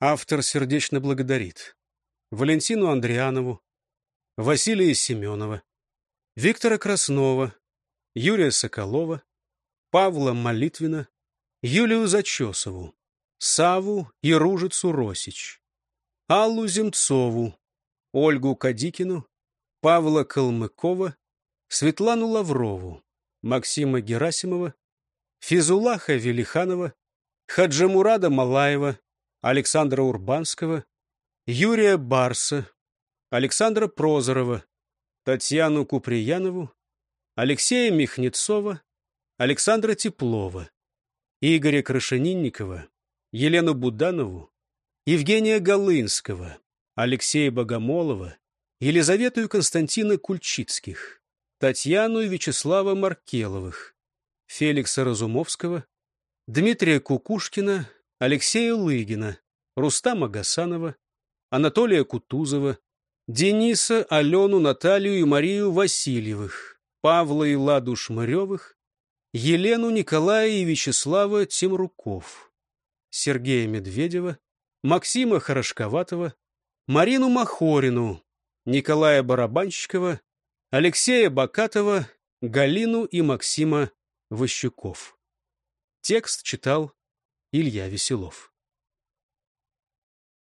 Автор сердечно благодарит Валентину Андрианову, Василия Семенова, Виктора Краснова, Юрия Соколова, Павла Молитвина, Юлию Зачесову, Саву и Ружицу Росич, Аллу Земцову, Ольгу Кадикину, Павла Калмыкова, Светлану Лаврову, Максима Герасимова, Физулаха Велиханова, Хаджимурада Малаева, Александра Урбанского, Юрия Барса, Александра Прозорова, Татьяну Куприянову, Алексея Михнецова, Александра Теплова, Игоря Крашенинникова, Елену Буданову, Евгения Голынского, Алексея Богомолова, Елизавету и Константина Кульчицких, Татьяну и Вячеслава Маркеловых, Феликса Разумовского, Дмитрия Кукушкина, Алексея Лыгина, Рустама Гасанова, Анатолия Кутузова, Дениса, Алену, Наталью и Марию Васильевых, Павла и Ладу Шмыревых, Елену, Николая и Вячеслава Темруков, Сергея Медведева, Максима Хорошковатова, Марину Махорину, Николая Барабанщикова, Алексея Бакатова, Галину и Максима Ващуков. Текст читал Илья Веселов.